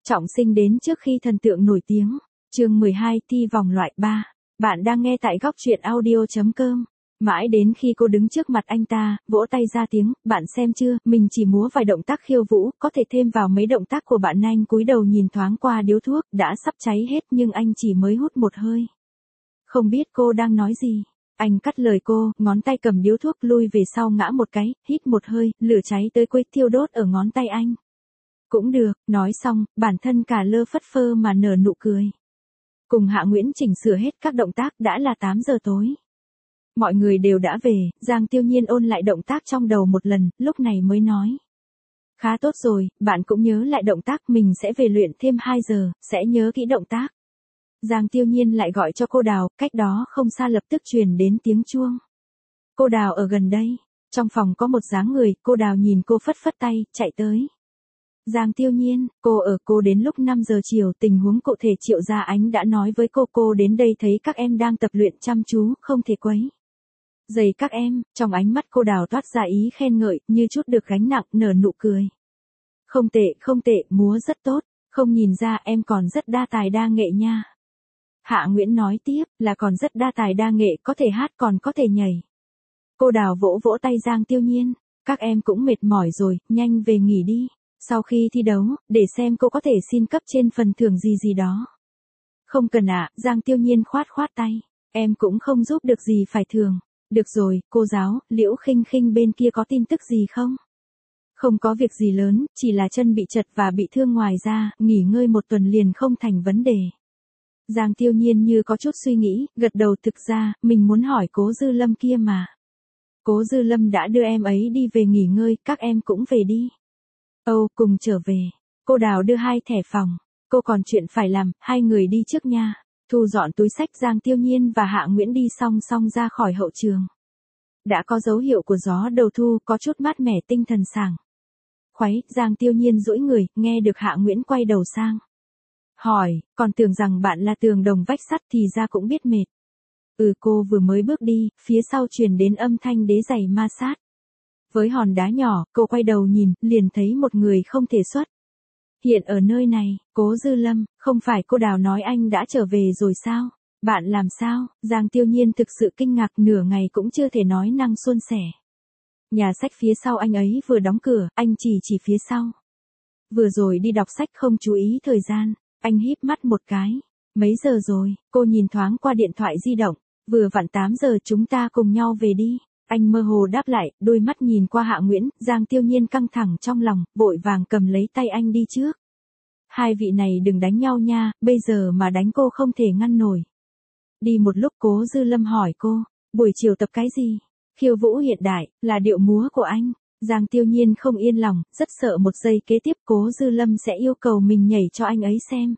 Trọng sinh đến trước khi thần tượng nổi tiếng. Chương 12 thi vòng loại 3. Bạn đang nghe tại góc truyện audio.com. Mãi đến khi cô đứng trước mặt anh ta, vỗ tay ra tiếng, bạn xem chưa, mình chỉ múa vài động tác khiêu vũ, có thể thêm vào mấy động tác của bạn. Anh cúi đầu nhìn thoáng qua điếu thuốc, đã sắp cháy hết nhưng anh chỉ mới hút một hơi. Không biết cô đang nói gì. Anh cắt lời cô, ngón tay cầm điếu thuốc lui về sau ngã một cái, hít một hơi, lửa cháy tới quấy thiêu đốt ở ngón tay anh. Cũng được, nói xong, bản thân cả lơ phất phơ mà nở nụ cười. Cùng Hạ Nguyễn chỉnh sửa hết các động tác đã là 8 giờ tối. Mọi người đều đã về, Giang Tiêu Nhiên ôn lại động tác trong đầu một lần, lúc này mới nói. Khá tốt rồi, bạn cũng nhớ lại động tác, mình sẽ về luyện thêm 2 giờ, sẽ nhớ kỹ động tác. Giang Tiêu Nhiên lại gọi cho cô Đào, cách đó không xa lập tức truyền đến tiếng chuông. Cô Đào ở gần đây, trong phòng có một dáng người, cô Đào nhìn cô phất phất tay, chạy tới. Giang Tiêu Nhiên, cô đến lúc 5 giờ chiều, tình huống cụ thể Triệu Gia Ánh đã nói với cô đến đây thấy các em đang tập luyện chăm chú, không thể quấy rầy các em. Trong ánh mắt cô Đào toát ra ý khen ngợi, như chút được gánh nặng, nở nụ cười. Không tệ, múa rất tốt, không nhìn ra em còn rất đa tài đa nghệ nha. Hạ Nguyễn nói tiếp, là còn rất đa tài đa nghệ, có thể hát còn có thể nhảy. Cô Đào vỗ vỗ tay Giang Tiêu Nhiên, các em cũng mệt mỏi rồi, nhanh về nghỉ đi. Sau khi thi đấu, để xem cô có thể xin cấp trên phần thưởng gì đó. Không cần ạ, Giang Tiêu Nhiên khoát tay. Em cũng không giúp được gì phải thưởng. Được rồi, cô giáo, Liễu Khinh Khinh bên kia có tin tức gì không? Không có việc gì lớn, chỉ là chân bị trật và bị thương, ngoài ra, nghỉ ngơi một tuần liền không thành vấn đề. Giang Tiêu Nhiên như có chút suy nghĩ, gật đầu, thực ra, mình muốn hỏi Cố Dư Lâm kia mà. Cố Dư Lâm đã đưa em ấy đi về nghỉ ngơi, các em cũng về đi. Cùng trở về. Cô Đào đưa 2 thẻ phòng. Cô còn chuyện phải làm, 2 người đi trước nha. Thu dọn túi xách, Giang Tiêu Nhiên và Hạ Nguyễn đi song song ra khỏi hậu trường. Đã có dấu hiệu của gió đầu thu, có chút mát mẻ, tinh thần sảng khoái. Giang Tiêu Nhiên duỗi người, nghe được Hạ Nguyễn quay đầu sang. Hỏi, còn tưởng rằng bạn là tường đồng vách sắt thì ra cũng biết mệt. Cô vừa mới bước đi, phía sau truyền đến âm thanh đế giày ma sát. Với hòn đá nhỏ, cô quay đầu nhìn, liền thấy một người không thể xuất hiện ở nơi này. Cố Dư Lâm, không phải cô Đào nói anh đã trở về rồi sao? Bạn làm sao? Giang Tiêu Nhiên thực sự kinh ngạc, nửa ngày cũng chưa thể nói năng suôn sẻ. Nhà sách phía sau anh ấy vừa đóng cửa, anh chỉ phía sau. Vừa rồi đi đọc sách không chú ý thời gian, anh híp mắt một cái. Mấy giờ rồi? Cô nhìn thoáng qua điện thoại di động. Vừa vặn 8 giờ, chúng ta cùng nhau về đi. Anh mơ hồ đáp lại, đôi mắt nhìn qua Hạ Nguyễn. Giang Tiêu Nhiên căng thẳng trong lòng, vội vàng cầm lấy tay anh đi trước. Hai vị này đừng đánh nhau nha, bây giờ mà đánh cô không thể ngăn nổi. Đi một lúc Cố Dư Lâm hỏi cô, buổi chiều tập cái gì? Khiêu vũ hiện đại, là điệu múa của anh. Giang Tiêu Nhiên không yên lòng, rất sợ một giây kế tiếp Cố Dư Lâm sẽ yêu cầu mình nhảy cho anh ấy xem.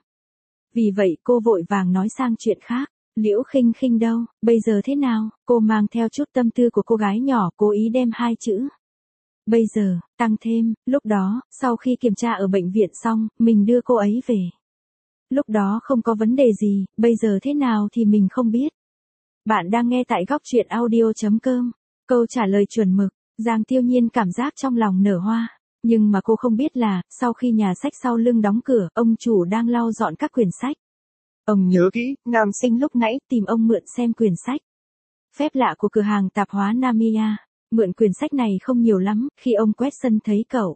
Vì vậy cô vội vàng nói sang chuyện khác. Liễu Khinh Khinh đâu, bây giờ thế nào? Cô mang theo chút tâm tư của cô gái nhỏ, cố ý đem 2 chữ bây giờ tăng thêm. Lúc đó, sau khi kiểm tra ở bệnh viện xong, mình đưa cô ấy về. Lúc đó không có vấn đề gì, bây giờ thế nào thì mình không biết. Bạn đang nghe tại góc truyện audio.com. Câu trả lời chuẩn mực. Giang Tiêu Nhiên cảm giác trong lòng nở hoa. Nhưng mà cô không biết là, sau khi nhà sách sau lưng đóng cửa, ông chủ đang lau dọn các quyển sách. Ông nhớ kỹ, nam sinh lúc nãy tìm ông mượn xem quyển sách. Phép lạ của cửa hàng tạp hóa Namiya. Mượn quyển sách này không nhiều lắm, khi ông quét sân thấy cậu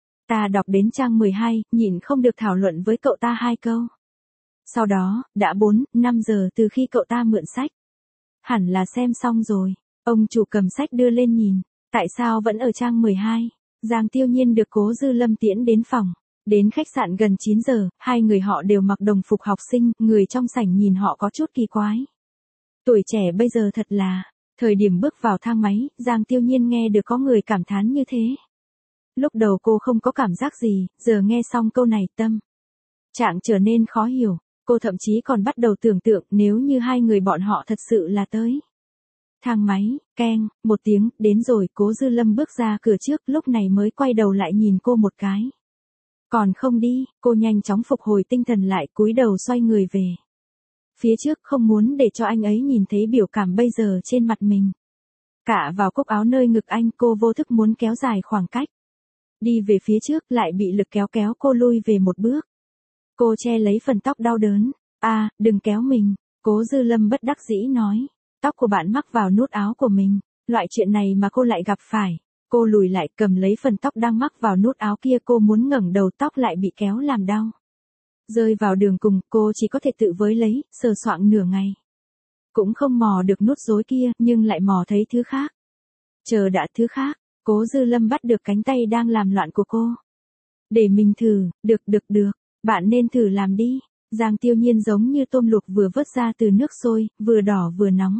ta đọc đến trang 12, nhịn không được thảo luận với cậu ta 2 câu. Sau đó, đã 4-5 giờ từ khi cậu ta mượn sách. Hẳn là xem xong rồi. Ông chủ cầm sách đưa lên nhìn. Tại sao vẫn ở trang 12? Giang Tiêu Nhiên được Cố Dư Lâm tiễn đến phòng. Đến khách sạn gần 9 giờ, 2 người họ đều mặc đồng phục học sinh, người trong sảnh nhìn họ có chút kỳ quái. Tuổi trẻ bây giờ thật là. Thời điểm bước vào thang máy, Giang Tiêu Nhiên nghe được có người cảm thán như thế. Lúc đầu cô không có cảm giác gì, giờ nghe xong câu này tâm trạng trở nên khó hiểu. Cô thậm chí còn bắt đầu tưởng tượng nếu như 2 người bọn họ thật sự là tới. Thang máy, keng, một tiếng, đến rồi. Cố Dư Lâm bước ra cửa trước, lúc này mới quay đầu lại nhìn cô một cái. Còn không đi, cô nhanh chóng phục hồi tinh thần lại, cúi đầu xoay người về phía trước, không muốn để cho anh ấy nhìn thấy biểu cảm bây giờ trên mặt mình. Cả vào cúc áo nơi ngực anh, cô vô thức muốn kéo dài khoảng cách. Đi về phía trước, lại bị lực kéo cô lui về một bước. Cô che lấy phần tóc đau đớn. Đừng kéo mình. Cố Dư Lâm bất đắc dĩ nói. Tóc của bạn mắc vào nút áo của mình. Loại chuyện này mà cô lại gặp phải. Cô lùi lại cầm lấy phần tóc đang mắc vào nút áo kia, cô muốn ngẩng đầu tóc lại bị kéo làm đau. Rơi vào đường cùng, cô chỉ có thể tự với lấy, sờ soạng nửa ngày. Cũng không mò được nút rối kia, nhưng lại mò thấy thứ khác. Chờ đã, thứ khác. Cố Dư Lâm bắt được cánh tay đang làm loạn của cô. Để mình thử, được. Bạn nên thử làm đi. Giang Tiêu Nhiên giống như tôm luộc vừa vớt ra từ nước sôi, vừa đỏ vừa nóng.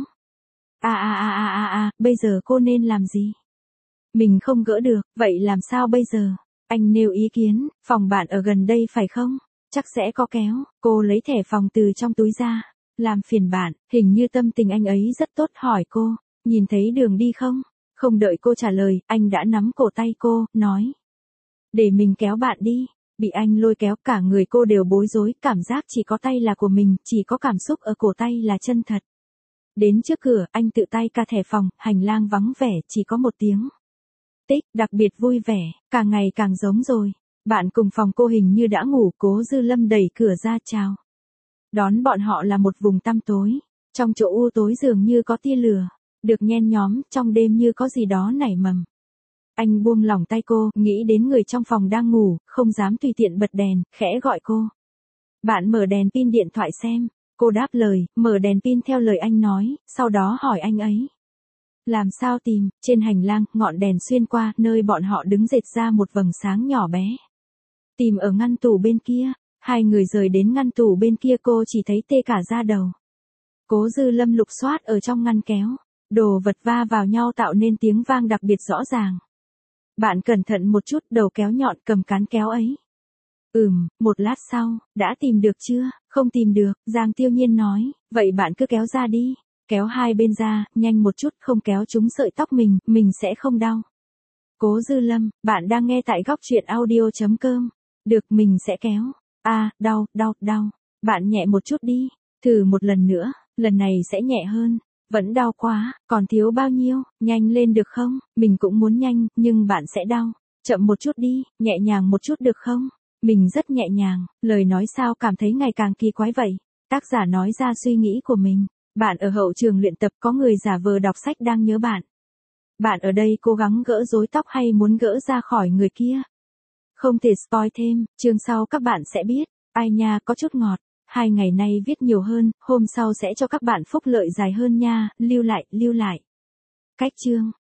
Bây giờ cô nên làm gì? Mình không gỡ được, vậy làm sao bây giờ? Anh nêu ý kiến, phòng bạn ở gần đây phải không? Chắc sẽ có kéo. Cô lấy thẻ phòng từ trong túi ra. Làm phiền bạn, hình như tâm tình anh ấy rất tốt, hỏi cô, nhìn thấy đường đi không? Không đợi cô trả lời, anh đã nắm cổ tay cô, nói. Để mình kéo bạn đi. Bị anh lôi kéo, cả người cô đều bối rối, cảm giác chỉ có tay là của mình, chỉ có cảm xúc ở cổ tay là chân thật. Đến trước cửa, anh tự tay ca thẻ phòng, hành lang vắng vẻ, chỉ có một tiếng. Tích, đặc biệt vui vẻ, càng ngày càng giống rồi. Bạn cùng phòng cô hình như đã ngủ. Cố Dư Lâm đẩy cửa ra chào. Đón bọn họ là một vùng tăm tối. Trong chỗ u tối dường như có tia lửa. Được nhen nhóm, trong đêm như có gì đó nảy mầm. Anh buông lỏng tay cô, nghĩ đến người trong phòng đang ngủ, không dám tùy tiện bật đèn, khẽ gọi cô. Bạn mở đèn pin điện thoại xem. Cô đáp lời, mở đèn pin theo lời anh nói, sau đó hỏi anh ấy. Làm sao tìm? Trên hành lang, ngọn đèn xuyên qua, nơi bọn họ đứng dệt ra một vầng sáng nhỏ bé. Tìm ở ngăn tủ bên kia. Hai người rời đến ngăn tủ bên kia, cô chỉ thấy tê cả da đầu. Cố Dư Lâm lục soát ở trong ngăn kéo. Đồ vật va vào nhau tạo nên tiếng vang đặc biệt rõ ràng. Bạn cẩn thận một chút, đầu kéo nhọn, cầm cán kéo ấy. Một lát sau, đã tìm được chưa? Không tìm được, Giang Tiêu Nhiên nói, vậy bạn cứ kéo ra đi. Kéo hai bên ra, nhanh một chút, không kéo trúng sợi tóc mình sẽ không đau. Cố Dư Lâm, bạn đang nghe tại Góc Chuyện Audio.com. Được, mình sẽ kéo. Đau. Bạn nhẹ một chút đi. Thử một lần nữa, lần này sẽ nhẹ hơn. Vẫn đau quá, còn thiếu bao nhiêu, nhanh lên được không? Mình cũng muốn nhanh, nhưng bạn sẽ đau. Chậm một chút đi, nhẹ nhàng một chút được không? Mình rất nhẹ nhàng, lời nói sao cảm thấy ngày càng kỳ quái vậy? Tác giả nói ra suy nghĩ của mình. Bạn ở hậu trường luyện tập, có người giả vờ đọc sách đang nhớ bạn. Bạn ở đây cố gắng gỡ rối tóc hay muốn gỡ ra khỏi người kia? Không thể spoil thêm, chương sau các bạn sẽ biết. Ai nha, có chút ngọt. 2 ngày nay viết nhiều hơn, hôm sau sẽ cho các bạn phúc lợi dài hơn nha, lưu lại. Cách chương.